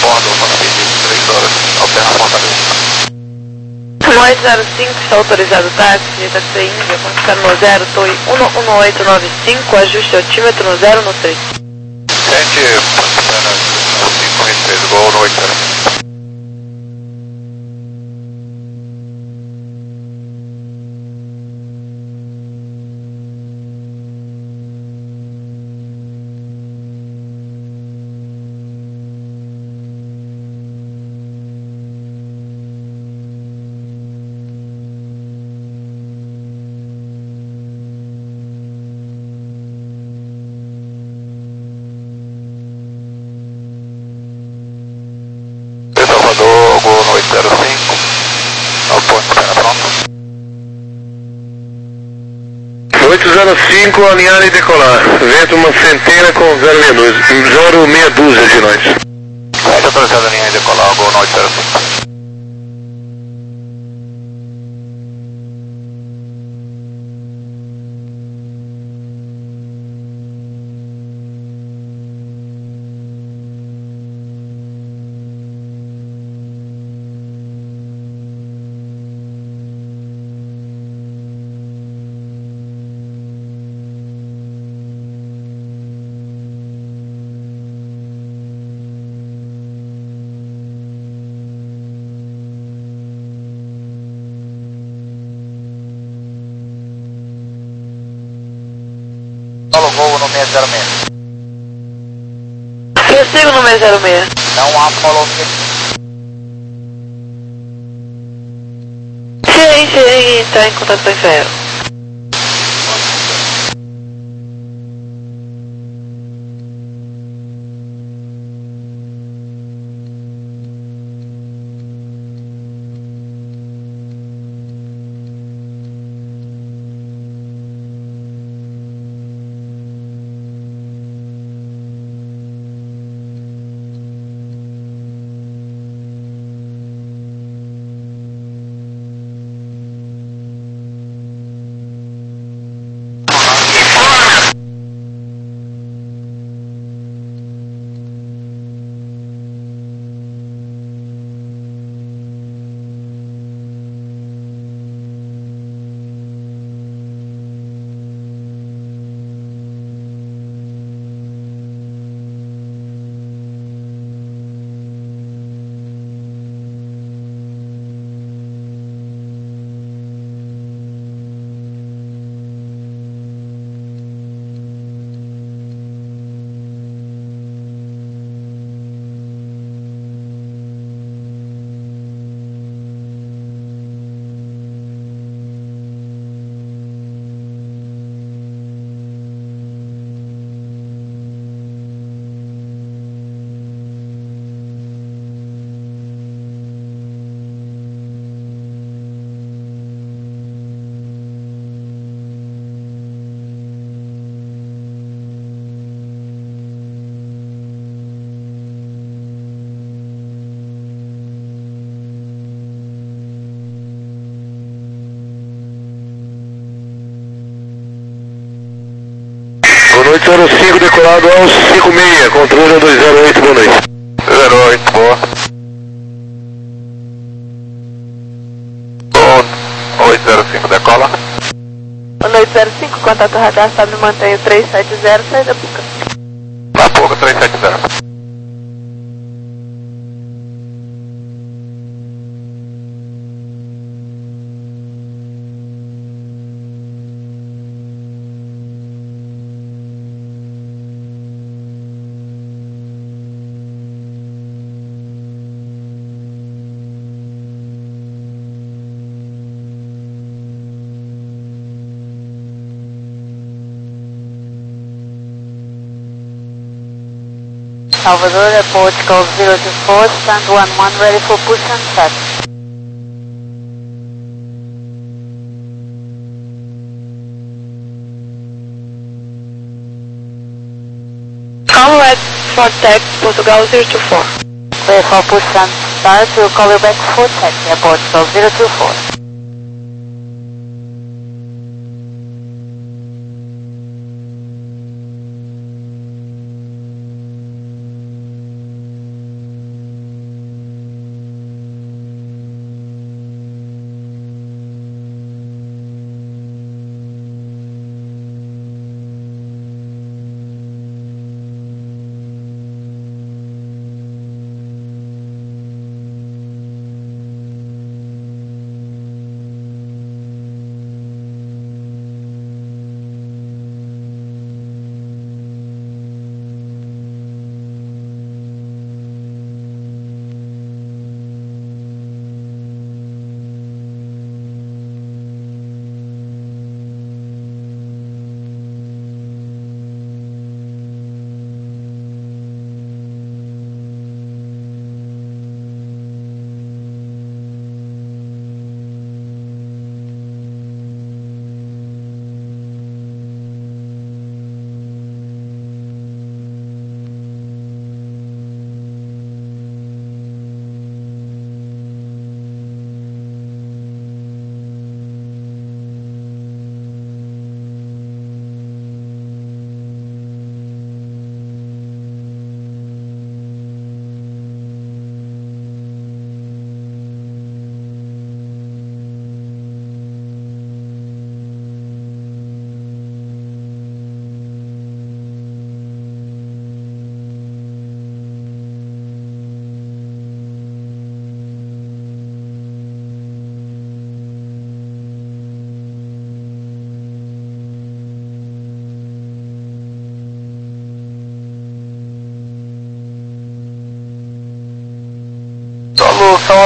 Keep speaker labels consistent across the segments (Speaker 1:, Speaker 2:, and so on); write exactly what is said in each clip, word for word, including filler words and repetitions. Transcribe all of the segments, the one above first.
Speaker 1: Bordo, para pedido, três horas, alterna Fortaleza.
Speaker 2: Noite zero cinco, está autorizado o táxi, táxi Índia, conquistar no zero, T O I um um oito nove cinco, ajuste altímetro no zero no três.
Speaker 1: Sente, cinco três, gol noite zero cinco. Salvador, Gol noite zero cinco, ao ponto de cena pronto.
Speaker 3: oito zero cinco, alinhar e decolar. Vento uma centena com zero meia dúzia de nós.
Speaker 1: Sete autorizado a linha e decolar, Gol noite zero cinco. Fala o voo no seis zero seis.
Speaker 2: Eu sigo no seis zero seis.
Speaker 1: Não há follow me.
Speaker 2: Sim, sim, está em contato com o enfermeiro.
Speaker 3: Boa noite, zero cinco, decolado ao cinco seis, controle dois zero oito, boa noite.
Speaker 1: zero oito, boa. Gol oito zero cinco, decola.
Speaker 2: Boa noite zero cinco, contato radar, está me mantenho três sete zero, saída Puca.
Speaker 1: Na boca três sete zero.
Speaker 2: Salvador, Airport, Golf zero two four, stand one one, ready for push and set. Comrade for tech, Portugal zero two four. Clear for push and start, we'll call you back for tech, Airport, Golf zero two four.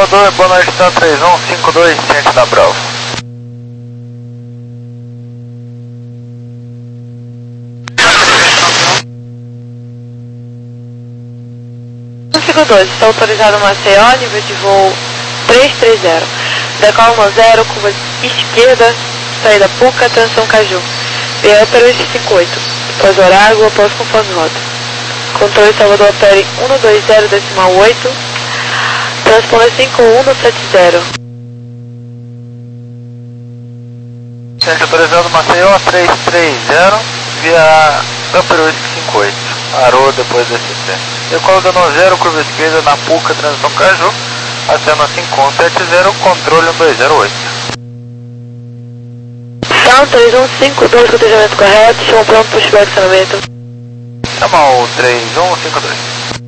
Speaker 1: Salvador, boa noite, tá três um cinco dois, ciente da Bravo.
Speaker 2: um cinco dois, está autorizado Maceió, nível de voo três três zero. Decola um zero, curva esquerda, saída Puca, transição Caju. P Opera cinco oito, após horário, após conforme rota. Controle Salvador Opera um dois zero, decimal oito, transponder cinco um sete zero.
Speaker 1: Ciente autorizado Maceió três três zero, via Upper West cinco oito, arou depois da C C. Decola dando zero, curva esquerda na Puca, transição Caju, acena cinco um sete zero, controle um dois zero oito.
Speaker 2: Então, três um cinco dois, cotejamento correto, chama pronto, pushback, acionamento.
Speaker 1: Chama o três um cinco dois.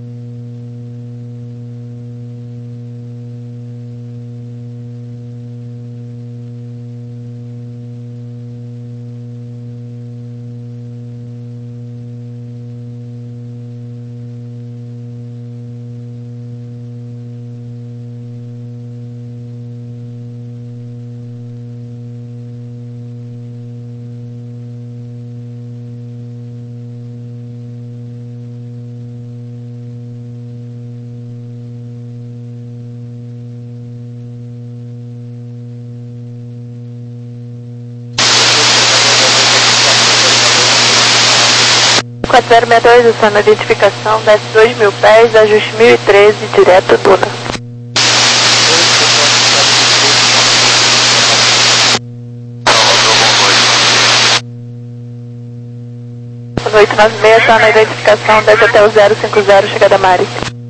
Speaker 2: quatro zero seis dois, usando a identificação, desce dois mil pés, ajuste mil e treze, direto Duna. oito nove seis, está na identificação, desce até o zero cinco zero, chegada Mari.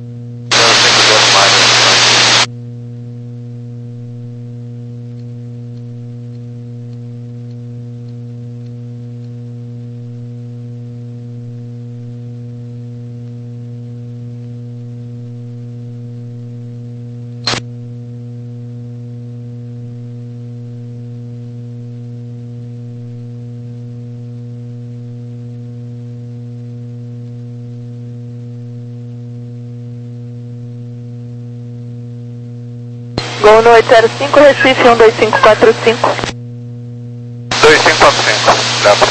Speaker 2: Gol no oito zero cinco, Recife um dois cinco quatro cinco.
Speaker 1: dois cinco quatro cinco, Bravo.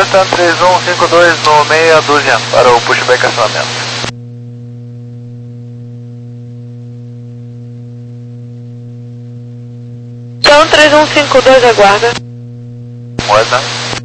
Speaker 1: Cessna três um cinco dois no meia dúzia para o pushback acionamento.
Speaker 2: Então três um cinco dois aguarda.
Speaker 1: Moeda.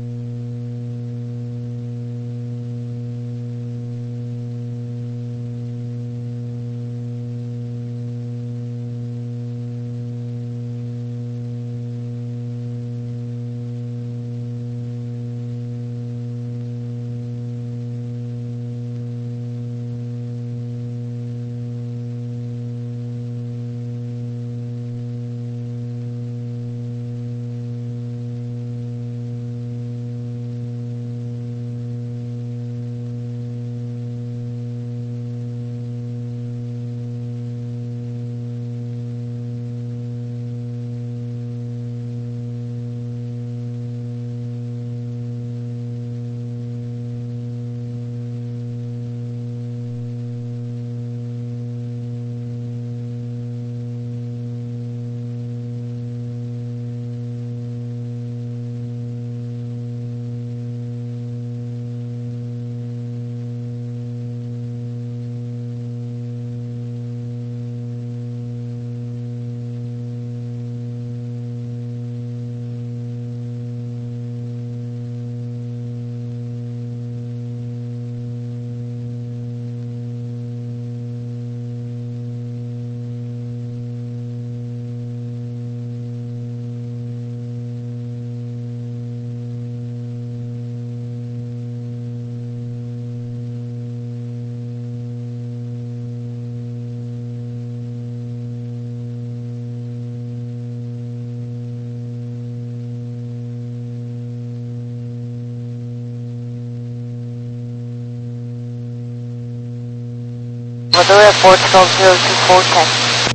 Speaker 2: Salvador Airport twelve zero two four taxi.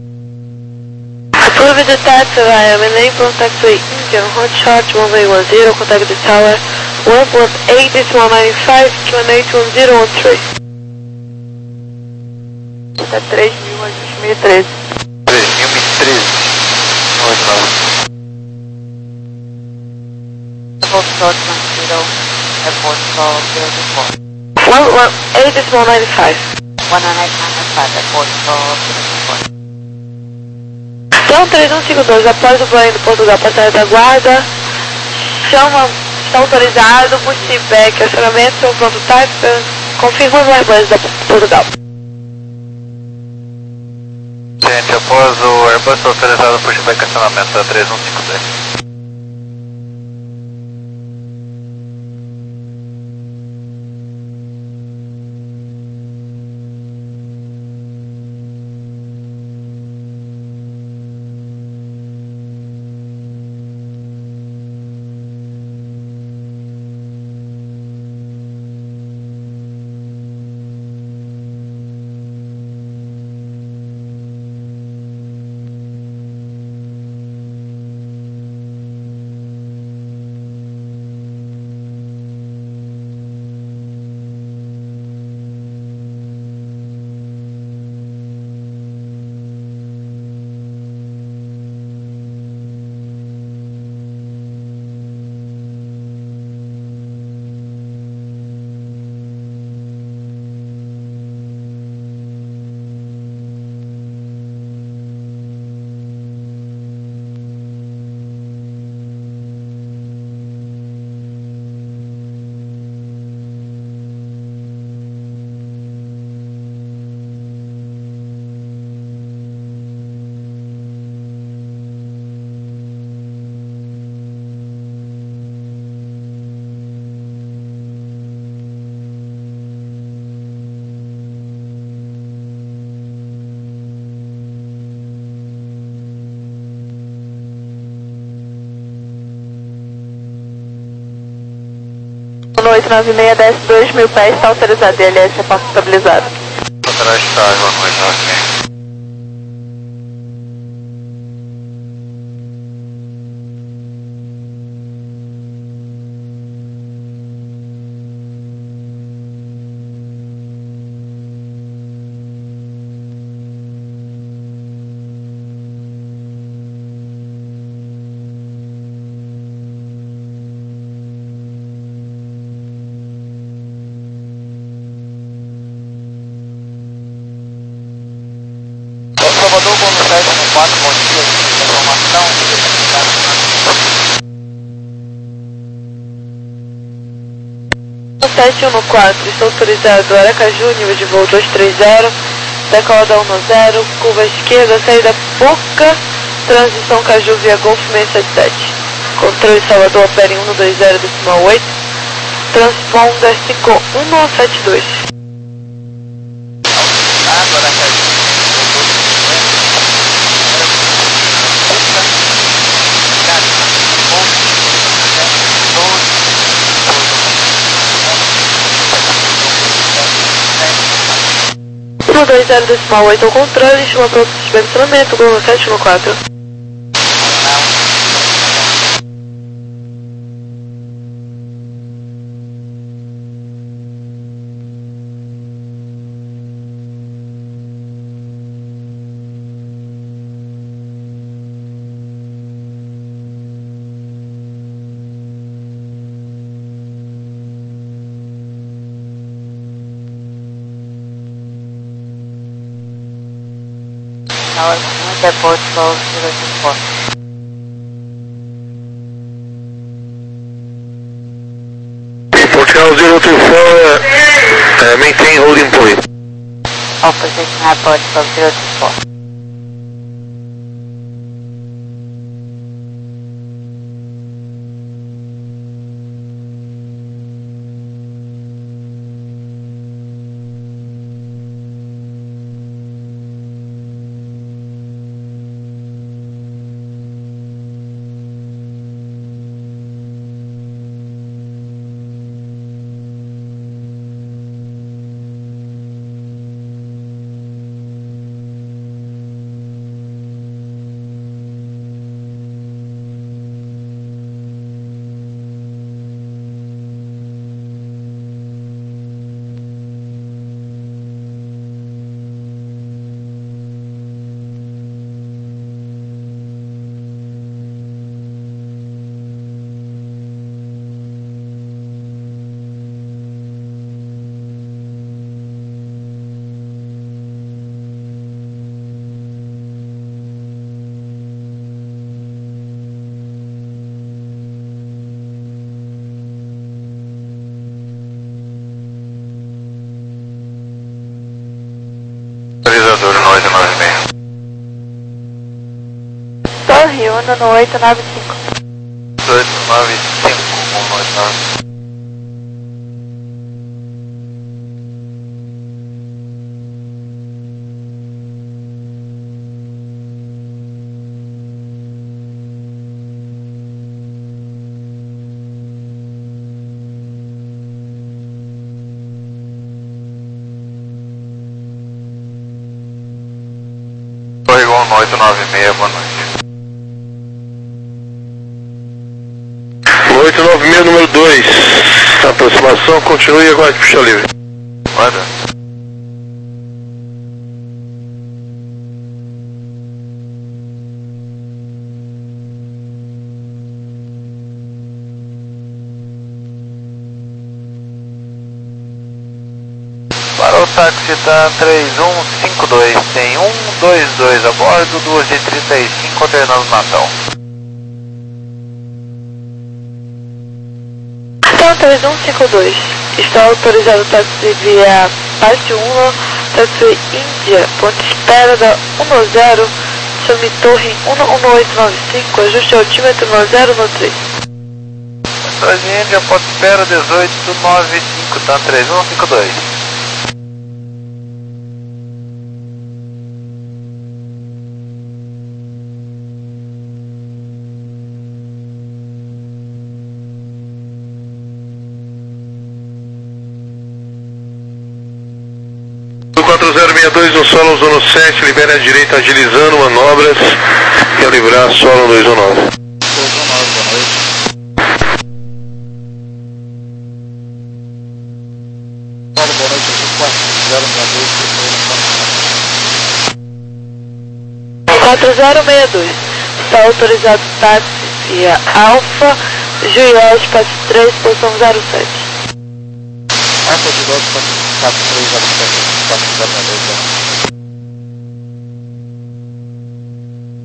Speaker 2: Approved the taxi via Main from taxiway Indian Hotshot one way one zero, contact the tower one one eight one nine five, one eight one zero one three. Tá três mil, ajuste mil e treze.
Speaker 1: três mil e treze. Oito nove.
Speaker 2: Hotshot one zero, Airport twelve zero two four. one one eight one nine five. one one eight nine five, Airport twelve zero two four. Então três um cinco dois, após o banho do Portugal passar da guarda, chama, está autorizado, pushback, acionamento, pronto type, confirma o Airbus da Portugal.
Speaker 1: Gente, após o Airbus foi autorizado pushback acionamento da três um cinco dois.
Speaker 2: oito nove seis, desce dois mil pés, está autorizado, D L S é passo estabilizado.
Speaker 1: Atrás de carga, oito nove seis. quatro, bom dia, informação.
Speaker 2: sete um quatro, estou autorizado Aracaju, nível de voo dois três zero, decolada um zero, curva esquerda, saída Puca, transição Caju via Golf seis sete sete. Controle Salvador, opere um dois zero, decimal oito, transponder cinco um sete dois. um dois zero, decimal oito ao controle, chama para o suspensionamento, Google sete um quatro.
Speaker 4: Tower one, depot twelve zero two four.
Speaker 3: Portugal zero two four, uh, uh, maintain holding point.
Speaker 4: Opposition airport twelve zero two four.
Speaker 1: Autorizador nove nove seis.
Speaker 2: Torre Uno no oito nove cinco.
Speaker 1: oito nove cinco, um nove nove. Torre um oito nove seis, boa noite.
Speaker 3: oito nove seis, número dois. Aproximação, continue e aguarde puxa livre.
Speaker 1: Manda. Para o táxi tá três um cinco dois, tem um dois dois a bordo, duas e trinta e cinco, alternando Natal.
Speaker 2: Então, três um cinco dois, está autorizado táxi via Pátio um, táxi Índia, ponte espera da um zero, chame Torre um oito nove cinco, ajuste altímetro zero três.
Speaker 1: Mensagem Índia, ponte espera dezoito nove cinco, tá três um cinco dois.
Speaker 3: quatro zero seis dois no solo zona sete, libere a direita agilizando manobras, calibrar solo dois um nove.
Speaker 1: dois um nove, boa noite. Boa noite, quatro zero
Speaker 2: quatro zero seis dois, está autorizado táxi via Alfa, Juiz, espaço três, posição zero sete.
Speaker 1: Alfa de doze, quatro três zero sete, quatro zero seis dois.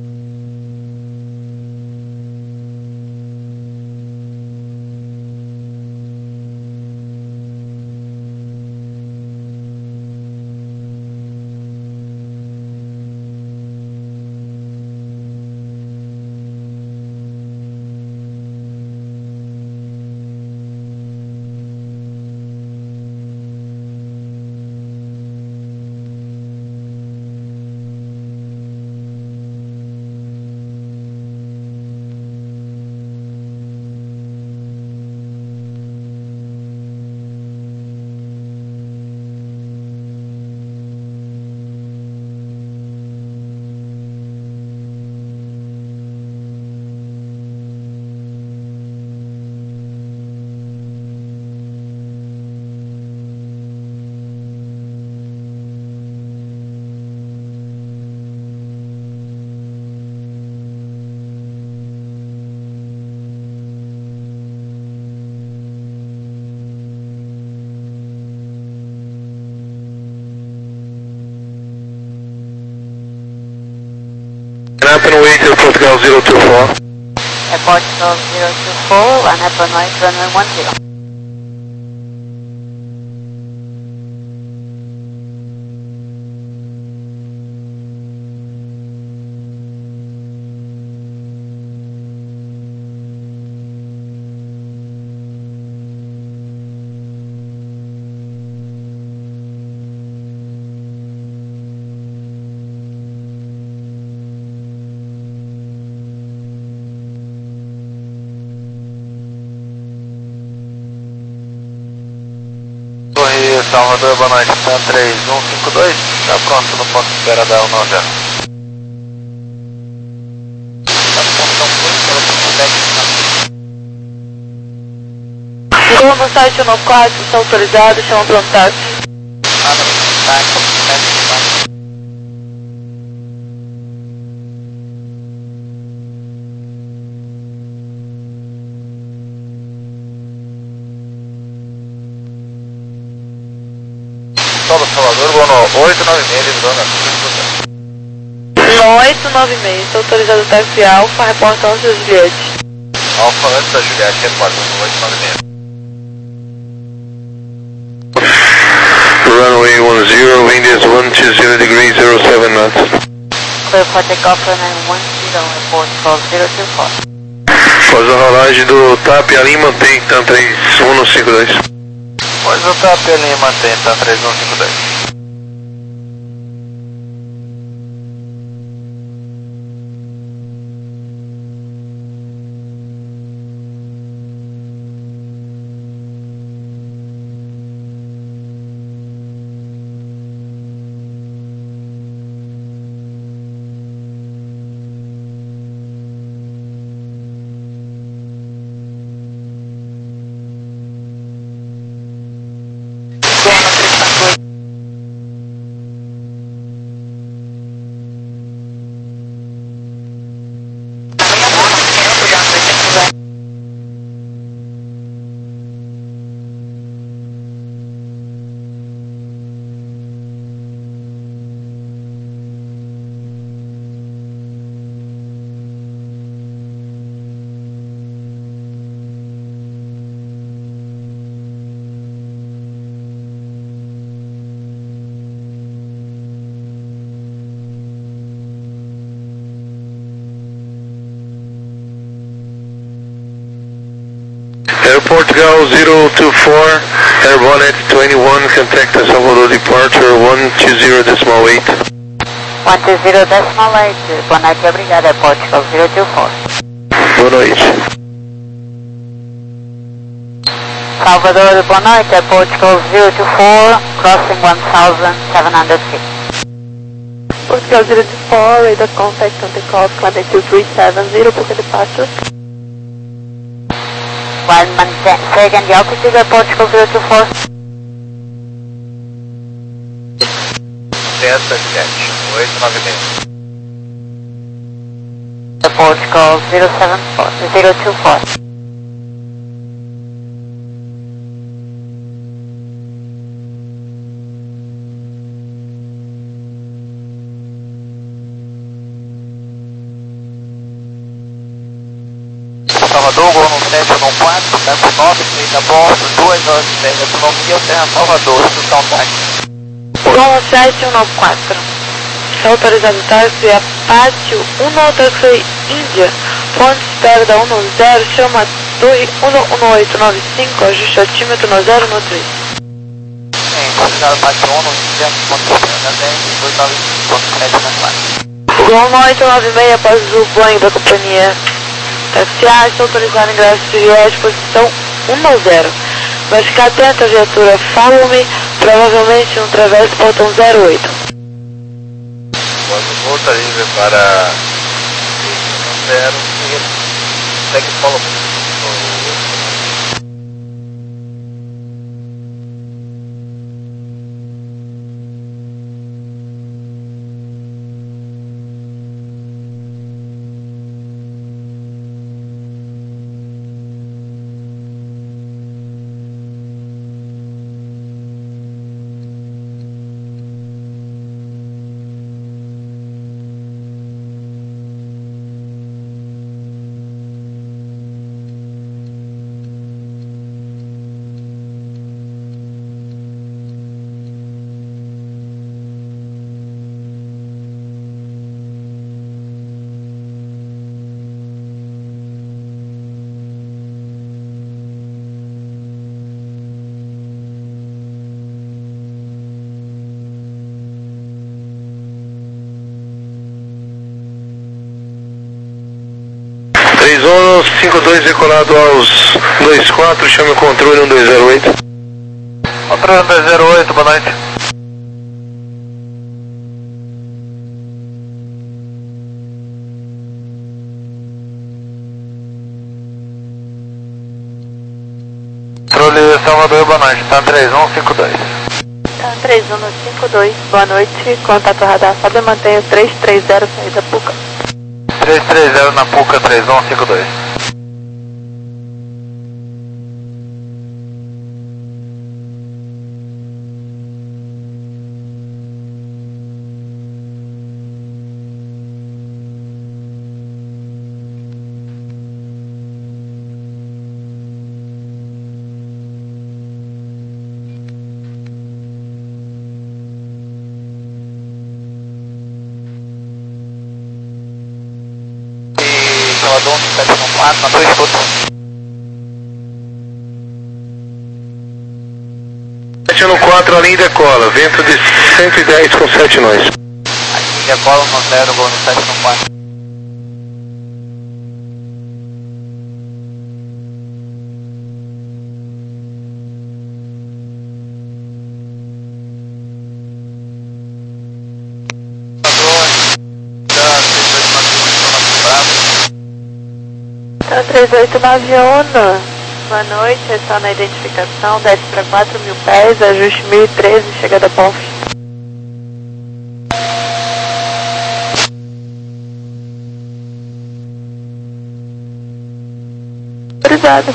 Speaker 3: Airport Gal zero two four.
Speaker 4: Airport Gal zero two four, and upper noise runway one zero.
Speaker 1: Torre Salvador, boa noite, Tan três um cinco dois, está pronto no ponto de espera da um nove zero.
Speaker 2: Chegou no site um nove quatro, está autorizado, chama pelo táxi.
Speaker 1: Ah, não, tá, tá. Solo Salvador, bono oito nove seis, livrou na
Speaker 2: No oito nove seis, está autorizado o táxi Alfa, reporta os seus bilhetes.
Speaker 1: Alfa antes da Juliette, repórter no oito nove seis.
Speaker 3: Runway one zero, wind is one two zero degrees, zero seven knots.
Speaker 4: Clear for takeoff, runway one zero, Airport Gal zero two four.
Speaker 3: Faz a rolagem do T A P ali, mantém Tan três um cinco dois.
Speaker 1: Pode voltar a pelinha e mantém, Tan três um cinco dois.
Speaker 3: Airport Gal zero two four, Air Bonnet twenty-one, contact the Salvador departure one two zero decimal eight.
Speaker 4: one two zero decimal eight, boa noite, obrigado, Airport Gal zero two four.
Speaker 3: Boa noite.
Speaker 4: Salvador, boa noite, Airport Gal zero two four, crossing one thousand seven hundred feet.
Speaker 2: Portugal zero two four, radar contact on the call, climate two three seven zero, book a departure.
Speaker 4: While maintain, say again the altitude, Airport Gal zero two four.
Speaker 1: Testa Juliette, oito nove seis.
Speaker 4: Airport Gal zero seven four, zero two four.
Speaker 1: Salvador, Gol no sete um quatro, tempo nove, seis a bordo, duas horas e meia, autonomia, Terra Salvador, instrução táxi.
Speaker 2: Gol sete um nove quatro, está autorizado o táxi Apache um Taxi Índia, ponto de espera da um nove zero, chama Torre um um oito nove cinco, ajuste altímetro no zero no três.
Speaker 1: Sim, autorizado Apache um, no incidente, ponto de espera da dez, dois nove cinco, ponto sete na classe.
Speaker 2: Gol no oito nove seis, após o banho da companhia. Taxi A está autorizado ingresso de Juliette, posição um nove zero. Vai ficar atento à viatura Follow-me, provavelmente no travesso portão zero oito.
Speaker 1: Quando volta livre para zero e segue Follow-me.
Speaker 3: cinco dois decolado aos dois quatro, chame o controle um dois zero oito.
Speaker 1: Controle um dois zero oito, boa noite. Controle Salvador, boa noite, tá três um cinco dois.
Speaker 2: Tá três um cinco dois, boa noite, contato radar, sobe e mantenha três três zero, saída Puca.
Speaker 1: três três zero na Puca, três um cinco dois. Salvador um sete um quatro, na tua escuta.
Speaker 3: sete um quatro, a linha decola, vento de cento e dez com sete nós.
Speaker 1: Aqui decola no zero, gol no sete um quatro.
Speaker 2: Tá três oito nove um, boa noite, está na identificação, desce para quatro mil pés, ajuste mil e treze, chegada a Ponf. Autorizado.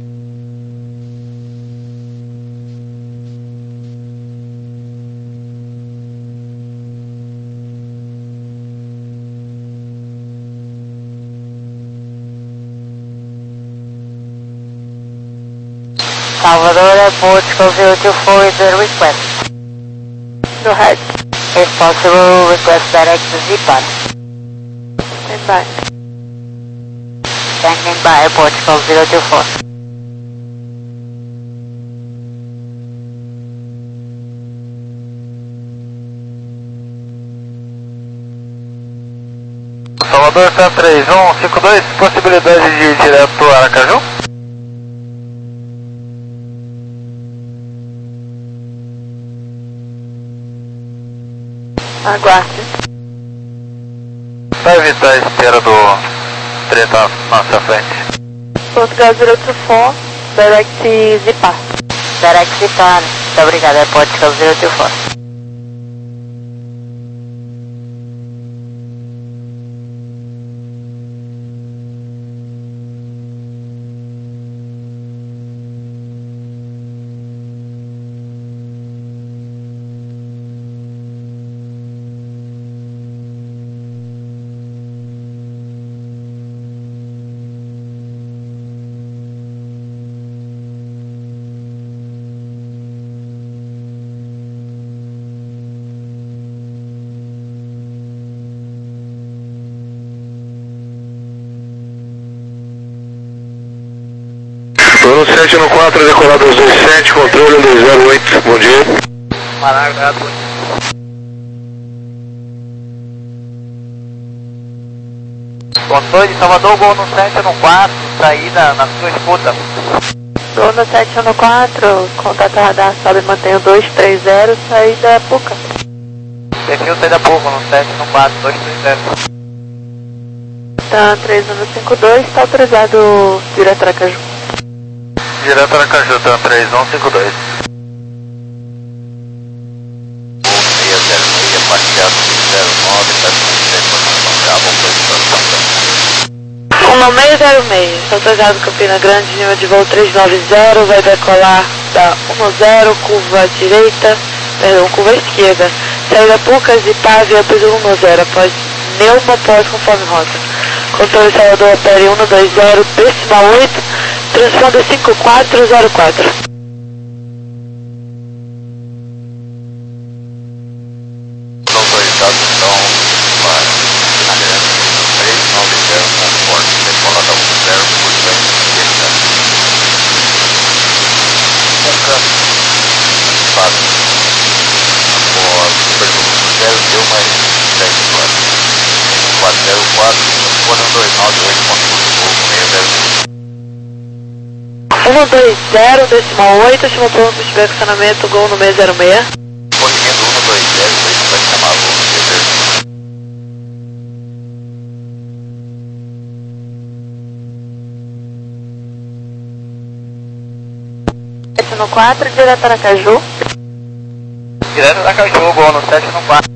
Speaker 4: Salvador Airport, zero two four is a request.
Speaker 2: Go ahead.
Speaker 4: If possible, request direct to Z-Pod.
Speaker 2: Stand by.
Speaker 4: Standing by, Portugal zero two four.
Speaker 1: Salvador tá três um cinco dois, possibilidade de ir direto pro Aracaju?
Speaker 2: Aguarde.
Speaker 1: Vai evitar a espera do treta na nossa frente.
Speaker 2: Portugal zero two four, direct Z-Pod.
Speaker 4: Direct Z-Pod. Muito obrigado, é Portugal zero two four.
Speaker 3: Plano sete um quatro, decolado aos dois sete, controle um dois zero oito, bom dia.
Speaker 1: Maravilha. Controle de Salvador, gol no sete um quatro, saída na sua escuta.
Speaker 2: Gol no sete um quatro, contato radar, sobe e mantenha dois três zero, saída Puca.
Speaker 1: Perfil saída Puca no sete um quatro, dois três zero.
Speaker 2: Tá três um cinco dois, está autorizado direto Aracaju.
Speaker 1: Direto Aracaju, tá três um cinco dois. seis zero seis, parqueado zero nove,
Speaker 2: um seis zero seis, está autorizado Campina Grande, nível de voo três nove zero, vai decolar da um zero, curva direita, perdão, curva esquerda. Saída Pucas e Pávia, piso um zero, após Neuma, após conforme rota. Controle Salvador, opere um dois zero, decimal oito, transponder cinco quatro zero quatro.
Speaker 1: Autorizado então, para Campina Grande, três nove zero, transporte, decola da um zero, curva esquerda. Puca, Pávia. Após pergunta zero, deu mais dez quatro. quatro zero quatro, transponder um dois nove oito, ponto seis zero.
Speaker 2: um dois zero, decimal oito, chama pronto de estacionamento, gol no seis zero seis.
Speaker 1: Corrigendo um dois zero, vai chamar gol no seis zero seis.
Speaker 2: sete no quatro, direto Aracaju.
Speaker 1: Direto Aracaju, gol no sete no quatro.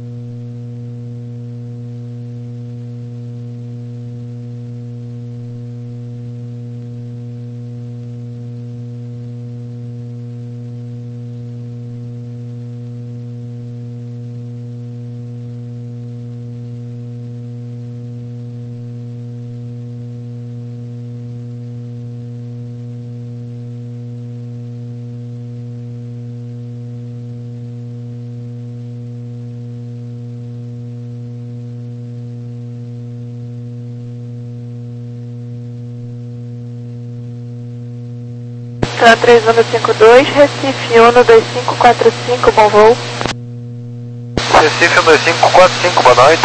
Speaker 2: três um cinco dois, Recife um dois cinco quatro cinco, bom voo.
Speaker 1: Recife um dois cinco quatro cinco, boa noite.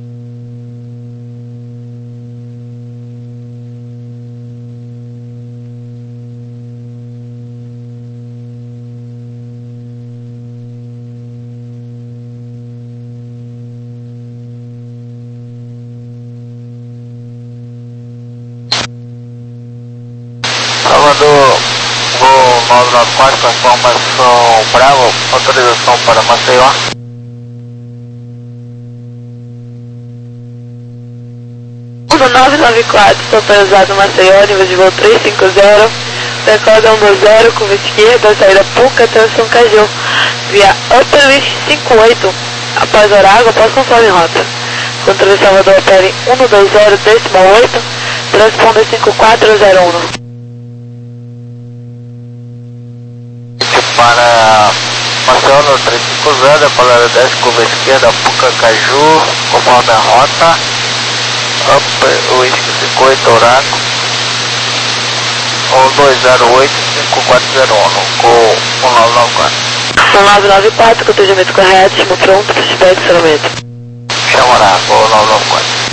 Speaker 1: Salvador, voo nove nove quatro, transformação Bravo, autorização para Maceió.
Speaker 2: nove nove quatro, estou autorizado Maceió, nível de voo trezentos e cinquenta, decola um dois zero, curva esquerda, saída Puca, transição Caju, via Upperwich cinquenta e oito, após Orago, após conforme rota. Controle Salvador, opere um dois zero, decimal oito, transponder cinco quatro zero um.
Speaker 1: Para Maceió no trezentos e cinquenta, palavra dez, curva esquerda, Puca, Caju, conforme a rota. Up, o Whisky cinquenta e oito, Orago. um dois zero oito, cinco quatro zero um, com um nove nove quatro.
Speaker 2: um nove nove quatro, com atendimento correto, chamo pronto para estiver de estacionamento.
Speaker 1: Chama Orago, um nove nove quatro.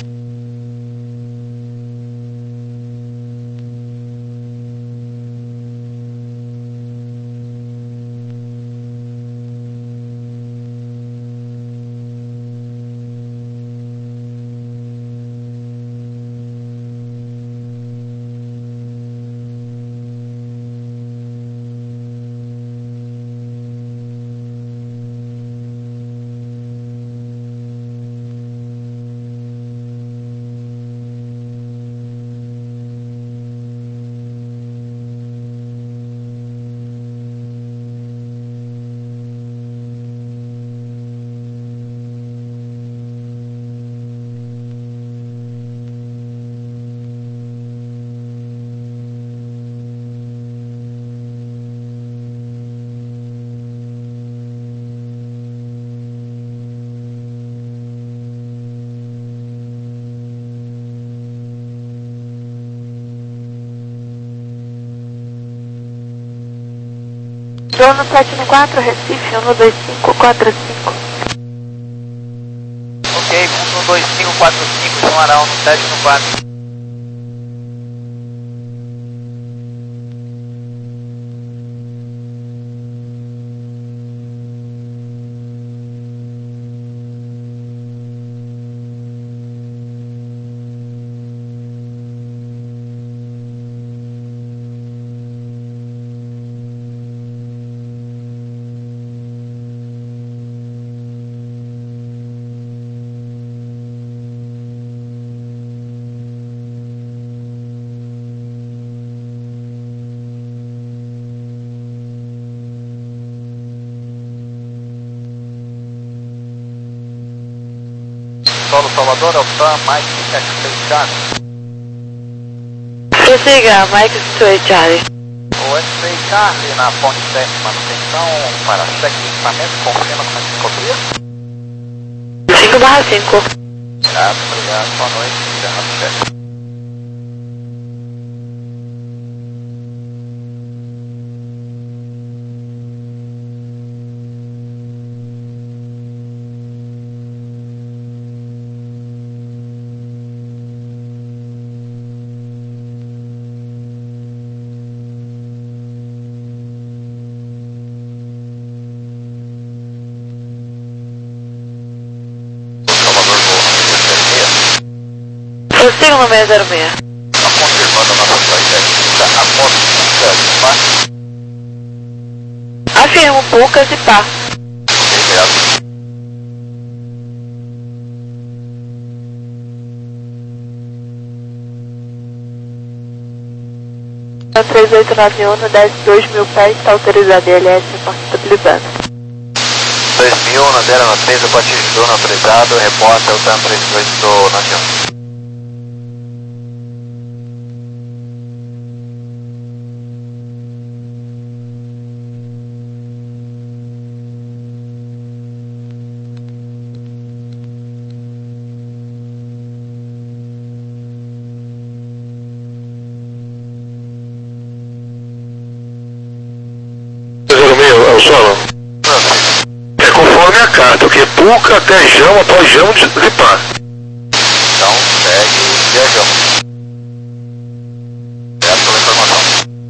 Speaker 2: Dono sete no quatro, Recife um dois cinco quatro cinco.
Speaker 1: Ok, um dois cinco quatro cinco, chamará no sete no quatro. Solo Salvador, opção Mike X-Ray Charlie.
Speaker 2: Prossiga, Mike X-Ray Charlie.
Speaker 1: O X-Ray Charlie na ponte sete, manutenção para cheque de equipamento, confirma como é que descobrir?
Speaker 2: cinco barra cinco.
Speaker 1: Obrigado, obrigado, boa noite, encerrando o cheque.
Speaker 2: no seis zero seis.
Speaker 1: Tá confirmando a nossa saída aqui, a moto fica de
Speaker 2: Afirmo, Pucas e pá.
Speaker 1: Obrigado.
Speaker 2: três oito nove um, desce dois mil pés, está autorizado L S, estabilizando.
Speaker 1: dois mil, na zero três, a partir de dono autorizado, reporta o TAM três oito do navio.
Speaker 3: É o solo? É conforme a carta, o que é Puca até Jão, após Jão de Zipar.
Speaker 1: Então segue e viajamos. Obrigado pela informação.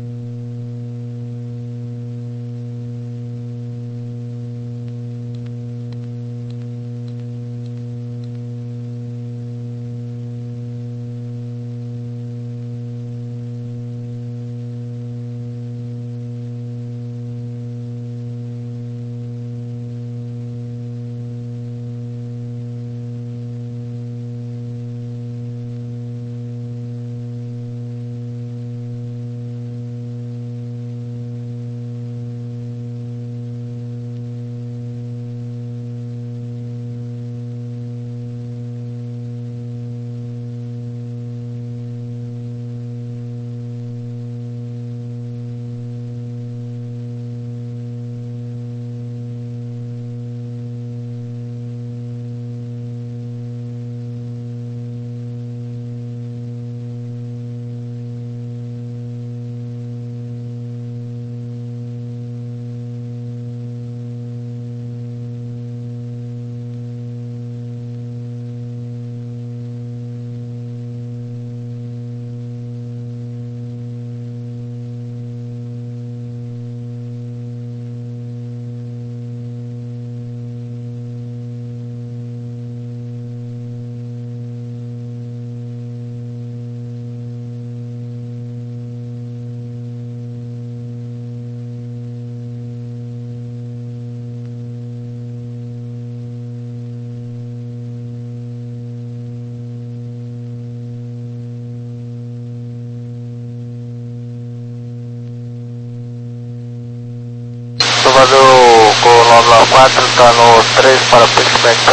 Speaker 1: Salvador com Nova quatro está no três para Perspecta.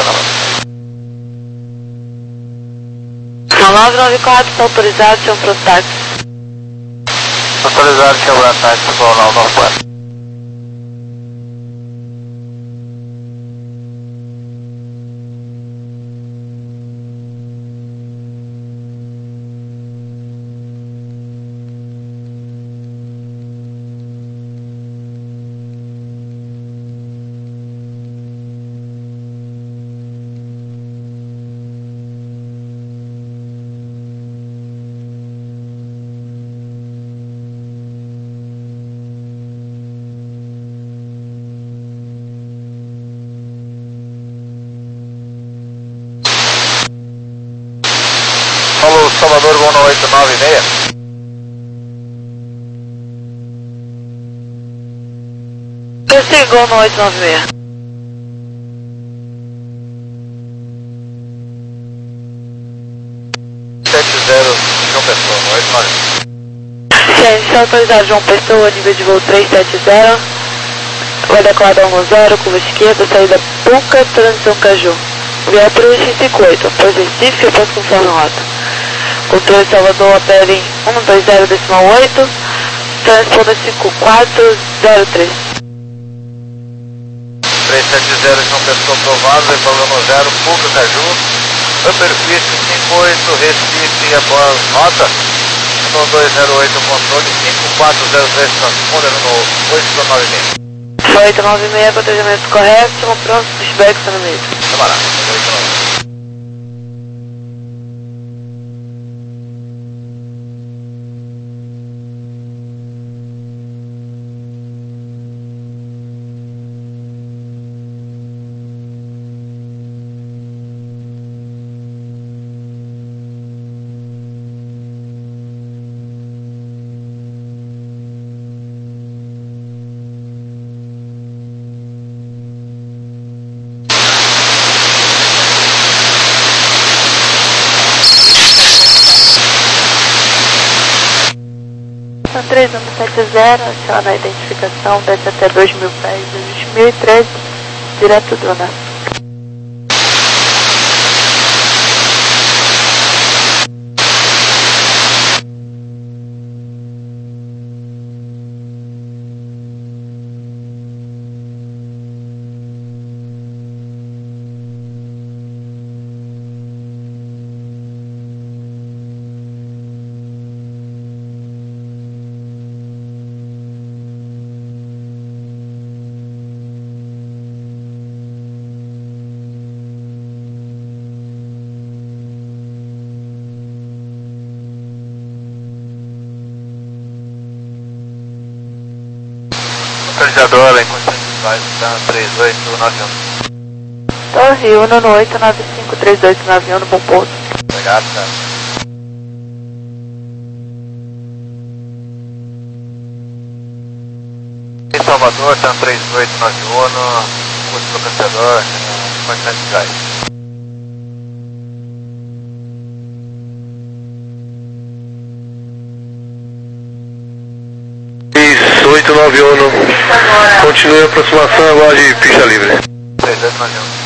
Speaker 2: nove nove quatro, está autorizado, seu Protax.
Speaker 1: Autorizado, seu Protax com Nova quatro. Falou, Salvador, Gol oito nove seis.
Speaker 2: Eu sigo Gol no oito nove seis.
Speaker 1: sete zero, João Pessoa, no oito nove.
Speaker 2: Ciência autorizado, João Pessoa, nível de voo três sete zero. Vai decolar um zero, curva esquerda, saída Puca, transição Caju. Via para o cinco oito, após Recife, após conforme rota. Controle Salvador, A P L um dois zero decimal oito, transponder cinco quatro zero três.
Speaker 1: três sete zero, João Pessoa aprovado, decolando zero, Puca, Caju. Upper Piste cinco oito, Recife, após nota. No dois zero oito, controle cinco quatro zero três, transponder no oito nove seis.
Speaker 2: oito nove seis, protegimento correto, pronto, pushback no meio.
Speaker 1: Camarada, oito nove seis.
Speaker 2: sete zero, aciona a identificação, desce até dois mil pés, ajuste mil e treze, direto do Ana.
Speaker 1: Autorizador, em condições visuais, está três oito nove um.
Speaker 2: Torre Uno no oito nove cinco três oito nove um no bom porto.
Speaker 1: Obrigado, tá. Em Salvador, está três oito nove um, curso do cancelador, em condições visuais.
Speaker 3: oito nove um, continue a aproximação, aguarde pista livre.
Speaker 1: três oito nove um.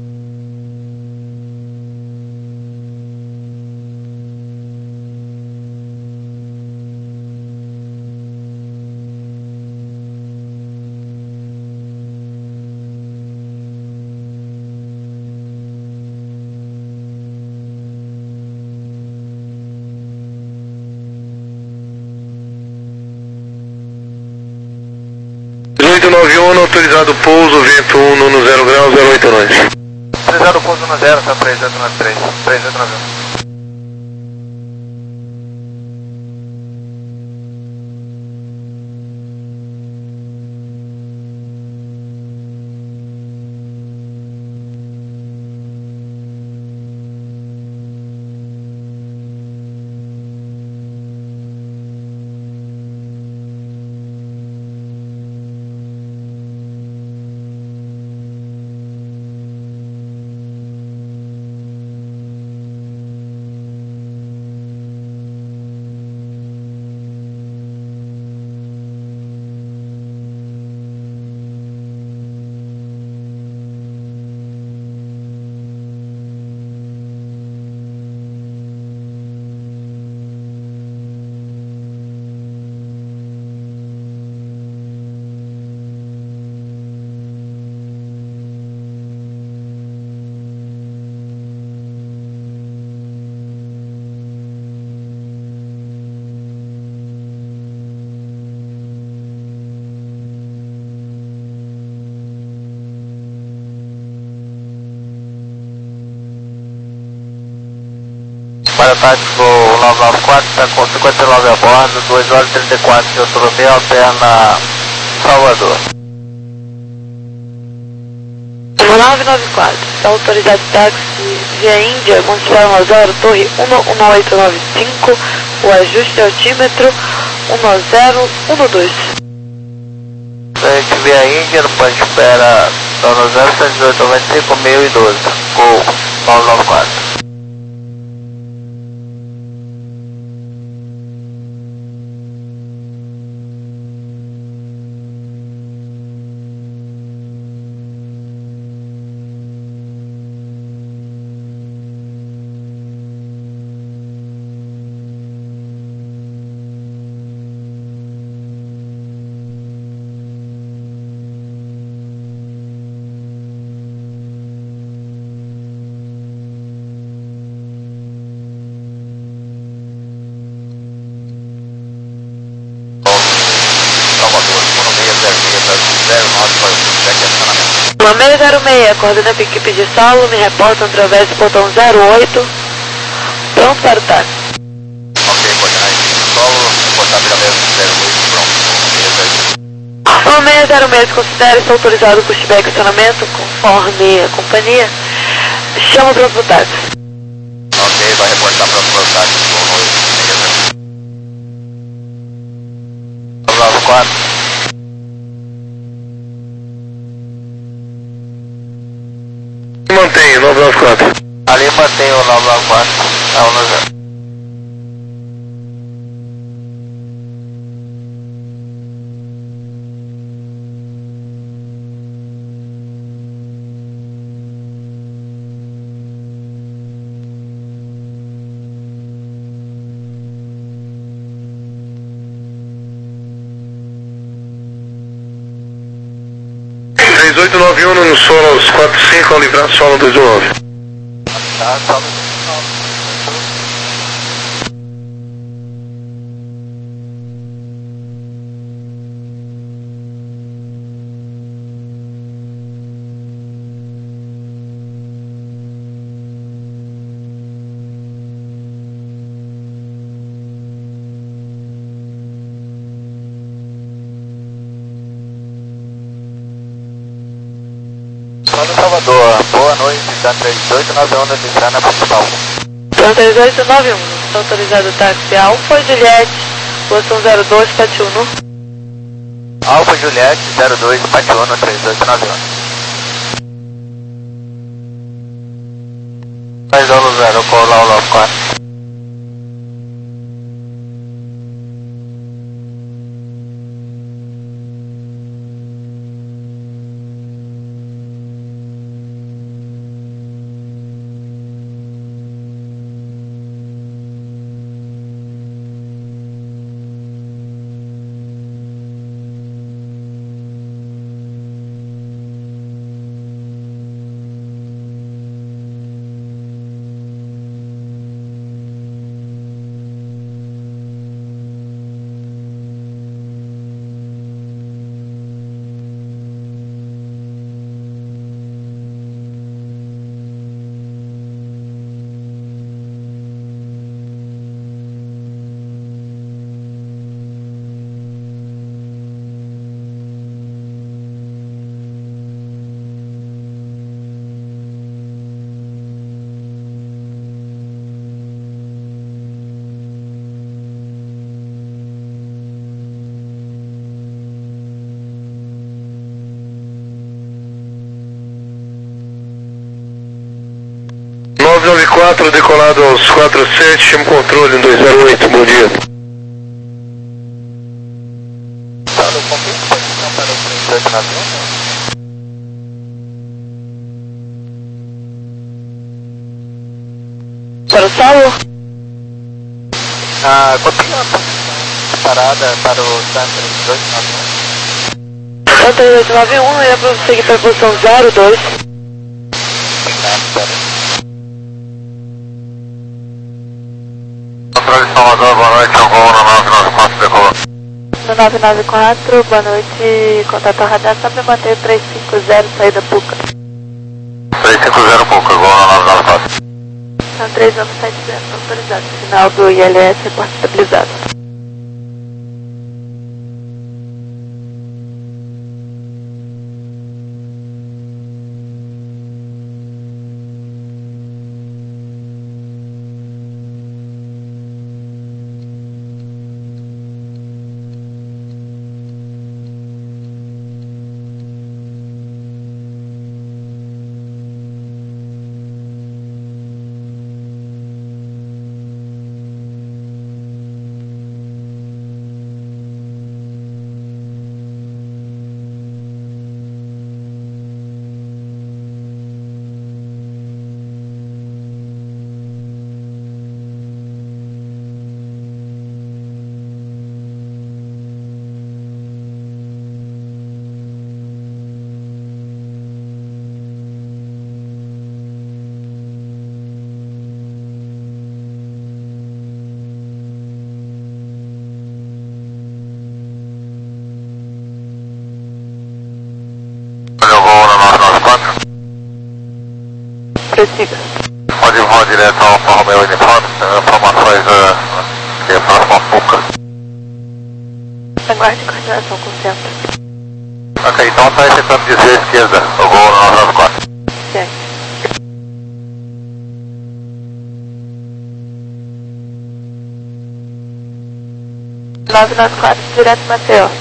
Speaker 3: oito nove um, autorizado pouso, vento um no zero grau, zero oito nove.
Speaker 1: Autorizado pouso no zero, está três oito nove três, três oito nove um. Para tático nove nove quatro, está com cinquenta e nove a bordo, duas horas e trinta e quatro de autonomia, alterna Salvador.
Speaker 2: nove nove quatro, está autorizado táxi via Índia, Montevideo Mazaro, torre um um oito nove cinco, o ajuste altímetro um zero um dois.
Speaker 1: A gente via Índia, no ponto de espera, no zero cento e dezoito noventa e cinco mil e doze, Gol nove nove quatro.
Speaker 2: Uma seis zero seis, coordena a equipe de solo, me reportam através do botão zero oito, pronto para o táxi.
Speaker 1: Ok, coordenar a equipe de solo, reportar através do zero oito, pronto.
Speaker 2: Uma seis zero seis, considere-se autorizado o pushback e acionamento conforme a companhia. Chama pronto para o táxi.
Speaker 1: Ok, vai reportar pronto para o táxi, nove nove quatro.
Speaker 3: Mantenho, nove nove quatro.
Speaker 1: Ali mantém o nove nove quatro, tá um no zero.
Speaker 3: oito nove um no solo aos quatro cinco ao livrar solo dois um nove.
Speaker 1: Tá, solo Solo Salvador, boa noite, tá três oito nove um da estrada principal.
Speaker 2: Então três oito nove um, está autorizado o táxi Alfa Juliette, Boston zero dois, Pati Uno.
Speaker 1: Alfa Juliette zero dois, Pati Uno, três oito nove um. três zero zero, call Laula of quatro.
Speaker 3: nove nove quatro, decolado aos quatro sete, chama controle no dois zero oito, bom dia.
Speaker 1: Solo, confirma a posição para o três oito nove um.
Speaker 2: Para o solo?
Speaker 1: Ah, confirma a posição parada para o Sun três oito nove um.
Speaker 2: Então três oito nove um, ia prosseguir para a posição zero dois.
Speaker 1: Controle Salvador, boa noite, eu vou no nove nove quatro, decolou.
Speaker 2: No nove nove quatro, boa noite, contato radar, só para manter três cinco zero, saída Puca.
Speaker 1: três cinco zero Puca, vou no nove nove quatro.
Speaker 2: São três nove sete zero, autorizado, sinal do I L S, reporte estabilizado. Prossiga.
Speaker 1: Pode voar direto ao Alfa Romeo Uniforme, informações uh, que é próximo a Puca.
Speaker 2: Aguarde coordenação com o centro.
Speaker 1: Ok, então está tentando dizer à esquerda, eu vou no nove nove quatro.
Speaker 2: Certo. nove nove quatro, direto Maceió.